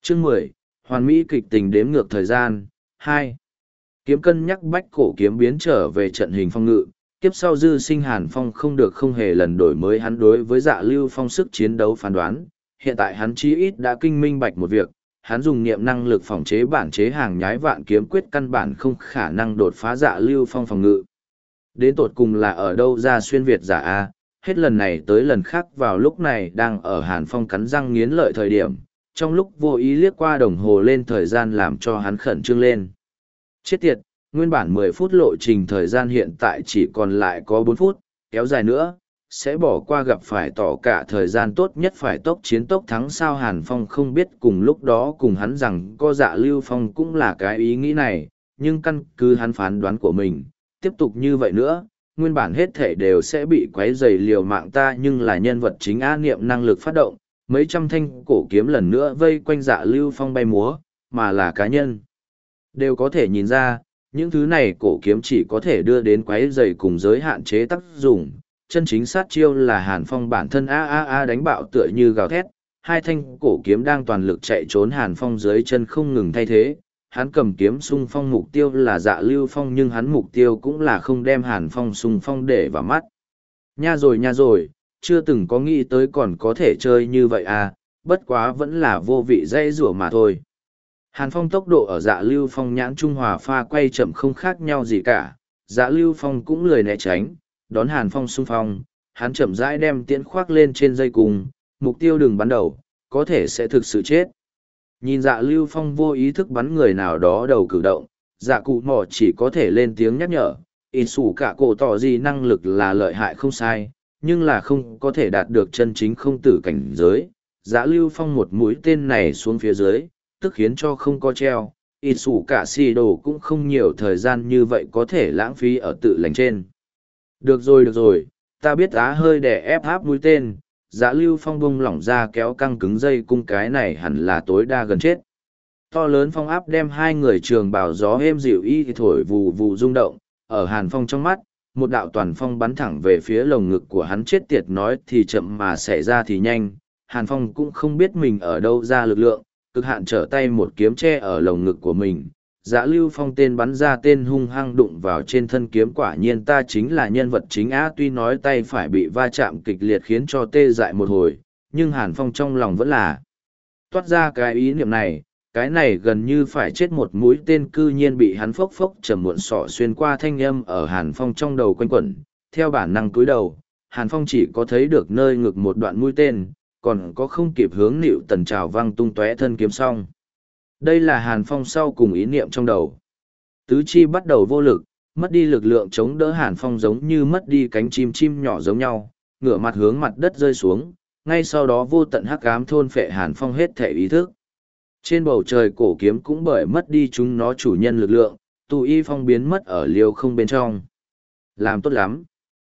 Chương 10, Hoàn Mỹ kịch tình đếm ngược thời gian, 2. Kiếm cân nhắc bách cổ kiếm biến trở về trận hình phong ngự, kiếp sau dư sinh Hàn Phong không được không hề lần đổi mới hắn đối với Dạ Lưu Phong sức chiến đấu phán đoán, hiện tại hắn chí ít đã kinh minh bạch một việc, hắn dùng niệm năng lực phòng chế bản chế hàng nhái vạn kiếm quyết căn bản không khả năng đột phá Dạ Lưu Phong phòng ngự. Đến tột cùng là ở đâu ra xuyên Việt giả A, hết lần này tới lần khác vào lúc này đang ở Hàn Phong cắn răng nghiến lợi thời điểm, trong lúc vô ý liếc qua đồng hồ lên thời gian làm cho hắn khẩn trương lên. Chết tiệt, nguyên bản 10 phút lộ trình thời gian hiện tại chỉ còn lại có 4 phút, kéo dài nữa, sẽ bỏ qua gặp phải tỏ cả thời gian tốt nhất phải tốc chiến tốc thắng sao. Hàn Phong không biết cùng lúc đó cùng hắn rằng có Dạ Lưu Phong cũng là cái ý nghĩ này, nhưng căn cứ hắn phán đoán của mình, tiếp tục như vậy nữa, nguyên bản hết thể đều sẽ bị quấy rầy liều mạng ta nhưng là nhân vật chính á niệm năng lực phát động, mấy trăm thanh cổ kiếm lần nữa vây quanh Dạ Lưu Phong bay múa, mà là cá nhân. Đều có thể nhìn ra, những thứ này cổ kiếm chỉ có thể đưa đến quấy rầy cùng giới hạn chế tác dụng, chân chính sát chiêu là Hàn Phong bản thân đánh bạo tựa như gào thét, hai thanh cổ kiếm đang toàn lực chạy trốn Hàn Phong dưới chân không ngừng thay thế. Hắn cầm kiếm xung phong mục tiêu là Dạ Lưu Phong nhưng hắn mục tiêu cũng là không đem Hàn Phong xung phong để vào mắt. Nha rồi, chưa từng có nghĩ tới còn có thể chơi như vậy à, bất quá vẫn là vô vị dây rủa mà thôi. Hàn Phong tốc độ ở Dạ Lưu Phong nhãn trung hòa pha quay chậm không khác nhau gì cả, Dạ Lưu Phong cũng lười né tránh, đón Hàn Phong xung phong, hắn chậm rãi đem tiễn khoác lên trên dây cùng, mục tiêu đừng bắn đầu, có thể sẽ thực sự chết. Nhìn Dạ Lưu Phong vô ý thức bắn người nào đó đầu cử động, Dạ Cụ Mỏ chỉ có thể lên tiếng nhắc nhở, ít sủ cả cổ tỏ gì năng lực là lợi hại không sai, nhưng là không có thể đạt được chân chính không tử cảnh giới. Dạ Lưu Phong một mũi tên này xuống phía dưới, tức khiến cho không có treo, ít sủ cả xì đồ cũng không nhiều thời gian như vậy có thể lãng phí ở tự lành trên. Được rồi, ta biết á hơi để ép áp mũi tên. Dạ Lưu Phong bung lỏng ra kéo căng cứng dây cung cái này hẳn là tối đa gần chết. To lớn phong áp đem hai người trường bảo gió êm dịu y thổi vù vù rung động, ở Hàn Phong trong mắt, một đạo toàn phong bắn thẳng về phía lồng ngực của hắn chết tiệt nói thì chậm mà xảy ra thì nhanh. Hàn Phong cũng không biết mình ở đâu ra lực lượng, cực hạn trở tay một kiếm che ở lồng ngực của mình. Dạ Lưu Phong tên bắn ra tên hung hăng đụng vào trên thân kiếm quả nhiên ta chính là nhân vật chính á tuy nói tay phải bị va chạm kịch liệt khiến cho tê dại một hồi, nhưng Hàn Phong trong lòng vẫn là toát ra cái ý niệm này, cái này gần như phải chết một mũi tên cư nhiên bị hắn phốc phốc trầm muộn sọ xuyên qua thanh âm ở Hàn Phong trong đầu quanh quẩn, theo bản năng cúi đầu, Hàn Phong chỉ có thấy được nơi ngực một đoạn mũi tên, còn có không kịp hướng nịu tần trào văng tung tóe thân kiếm xong. Đây là Hàn Phong sau cùng ý niệm trong đầu. Tứ chi bắt đầu vô lực, mất đi lực lượng chống đỡ Hàn Phong giống như mất đi cánh chim nhỏ giống nhau, ngửa mặt hướng mặt đất rơi xuống, ngay sau đó vô tận hắc ám thôn phệ Hàn Phong hết thể ý thức. Trên bầu trời cổ kiếm cũng bởi mất đi chúng nó chủ nhân lực lượng, tù y phong biến mất ở liều không bên trong. Làm tốt lắm.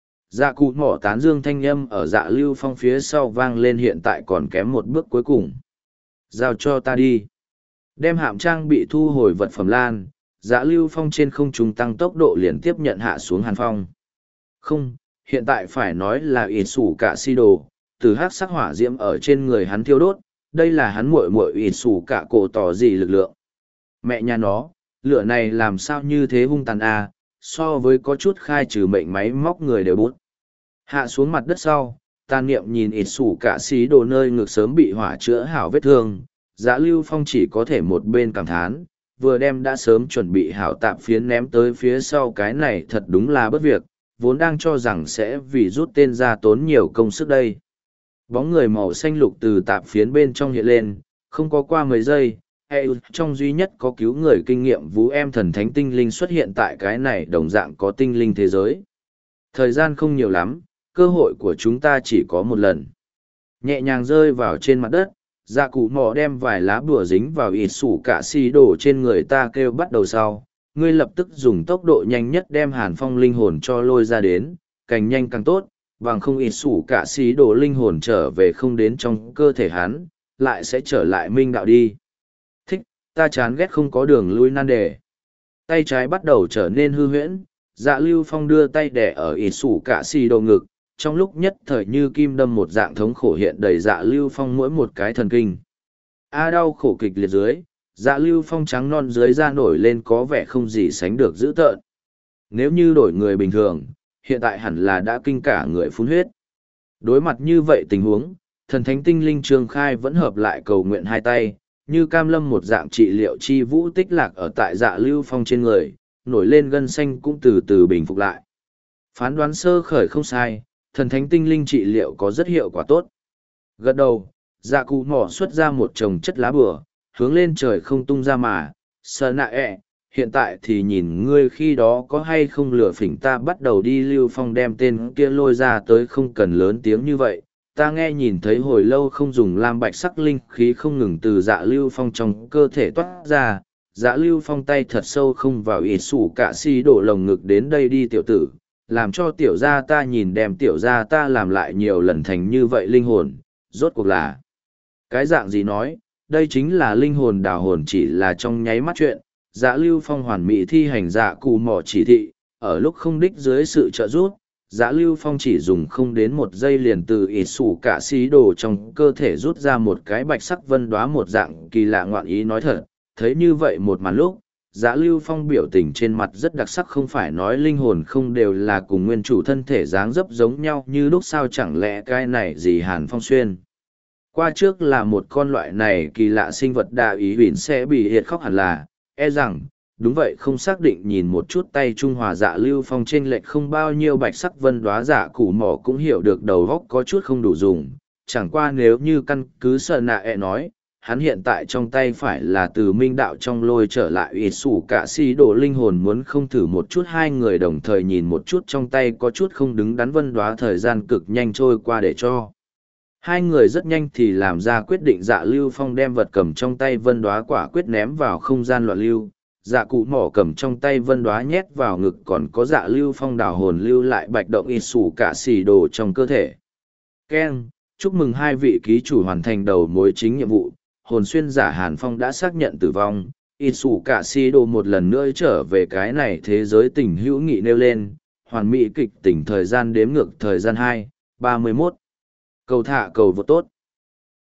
Dạ Cụ Mỏ tán dương thanh âm ở Dạ Lưu Phong phía sau vang lên hiện tại còn kém một bước cuối cùng. Giao cho ta đi. Đem hạm trang bị thu hồi vật phẩm lan, Dạ Lưu Phong trên không trung tăng tốc độ liền tiếp nhận hạ xuống Hàn Phong. Không, hiện tại phải nói là ít sủ cả si đồ, từ hắc sắc hỏa diễm ở trên người hắn thiêu đốt, đây là hắn muội muội ít sủ cả cổ tỏ gì lực lượng. Mẹ nhà nó, lửa này làm sao như thế hung tàn à, so với có chút khai trừ mệnh máy móc người đều bút. Hạ xuống mặt đất sau, tàn niệm nhìn ít sủ cả xí đồ nơi ngực sớm bị hỏa chữa hảo vết thương. Dạ Lưu Phong chỉ có thể một bên cảm thán, vừa đem đã sớm chuẩn bị hảo tạp phiến ném tới phía sau cái này thật đúng là bất việc, vốn đang cho rằng sẽ vì rút tên ra tốn nhiều công sức đây. Bóng người màu xanh lục từ tạp phiến bên trong hiện lên, không có qua mấy giây, trong duy nhất có cứu người kinh nghiệm vũ em thần thánh tinh linh xuất hiện tại cái này đồng dạng có tinh linh thế giới. Thời gian không nhiều lắm, cơ hội của chúng ta chỉ có một lần. Nhẹ nhàng rơi vào trên mặt đất, Dạ Cụ Mỏ đem vài lá bùa dính vào ít sủ cả xì đổ trên người ta kêu bắt đầu sau, ngươi lập tức dùng tốc độ nhanh nhất đem Hàn Phong linh hồn cho lôi ra đến, càng nhanh càng tốt, bằng không ít sủ cả xì đổ linh hồn trở về không đến trong cơ thể hắn, lại sẽ trở lại minh đạo đi. Thích, ta chán ghét không có đường lui nan đề. Tay trái bắt đầu trở nên hư huyễn, Dạ Lưu Phong đưa tay đè ở ít sủ cả xì đổ ngực, trong lúc nhất thời như kim đâm một dạng thống khổ hiện đầy Dạ Lưu Phong mỗi một cái thần kinh. Đau khổ kịch liệt dưới, dạ lưu phong trắng non dưới da nổi lên có vẻ không gì sánh được dữ tợn. Nếu như đổi người bình thường, hiện tại hẳn là đã kinh cả người phun huyết. Đối mặt như vậy tình huống, thần thánh tinh linh Trương Khai vẫn hợp lại cầu nguyện hai tay, như cam lâm một dạng trị liệu chi vũ tích lạc ở tại dạ lưu phong trên người, nổi lên gân xanh cũng từ từ bình phục lại. Phán đoán sơ khởi không sai, thần thánh tinh linh trị liệu có rất hiệu quả tốt. Gật đầu, dạ cụ mỏ xuất ra một chồng chất lá bừa, hướng lên trời không tung ra mà, sờ nạ hiện tại thì nhìn ngươi khi đó có hay không lừa phỉnh ta bắt đầu đi lưu phong đem tên kia lôi ra tới không cần lớn tiếng như vậy. Ta nghe nhìn thấy hồi lâu không dùng lam bạch sắc linh khí không ngừng từ dạ lưu phong trong cơ thể toát ra, dạ lưu phong tay thật sâu không vào ít sủ cả si đổ lồng ngực đến đây đi tiểu tử, làm cho tiểu gia ta nhìn đem tiểu gia ta làm lại nhiều lần thành như vậy linh hồn, rốt cuộc là cái dạng gì nói, đây chính là linh hồn đào hồn chỉ là trong nháy mắt chuyện, dạ lưu phong hoàn mỹ thi hành dạ cù mỏ chỉ thị, ở lúc không đích dưới sự trợ giúp, dạ lưu phong chỉ dùng không đến một giây liền từ ít sủ cả xí đồ trong cơ thể rút ra một cái bạch sắc vân đoá một dạng kỳ lạ ngoạn ý nói thật, thấy như vậy một màn lúc, dạ lưu phong biểu tình trên mặt rất đặc sắc không phải nói linh hồn không đều là cùng nguyên chủ thân thể dáng dấp giống nhau như lúc sao chẳng lẽ cái này gì hàn phong xuyên. Qua trước là một con loại này kỳ lạ sinh vật đa ý huỳnh sẽ bị hiệt khóc hẳn là, rằng, đúng vậy không xác định nhìn một chút tay Trung Hòa dạ lưu phong trên lệch không bao nhiêu bạch sắc vân đoá dạ củ mỏ cũng hiểu được đầu góc có chút không đủ dùng, chẳng qua nếu như căn cứ sợ nạ nói, hắn hiện tại trong tay phải là từ minh đạo trong lôi trở lại ít sủ cả si đồ linh hồn muốn không thử một chút hai người đồng thời nhìn một chút trong tay có chút không đứng đắn vân đoá thời gian cực nhanh trôi qua để cho. Hai người rất nhanh thì làm ra quyết định dạ lưu phong đem vật cầm trong tay vân đoá quả quyết ném vào không gian loạn lưu, dạ cụ mỏ cầm trong tay vân đoá nhét vào ngực còn có dạ lưu phong đào hồn lưu lại bạch động ít sủ cả xì đồ trong cơ thể. Ken, chúc mừng hai vị ký chủ hoàn thành đầu mối chính nhiệm vụ, hồn xuyên giả Hàn Phong đã xác nhận tử vong, ít sủ cả xì đồ một lần nữa trở về cái này thế giới tình hữu nghị nêu lên, hoàn mỹ kịch tỉnh thời gian đếm ngược thời gian 2, 31. Cầu thả cầu vô tốt.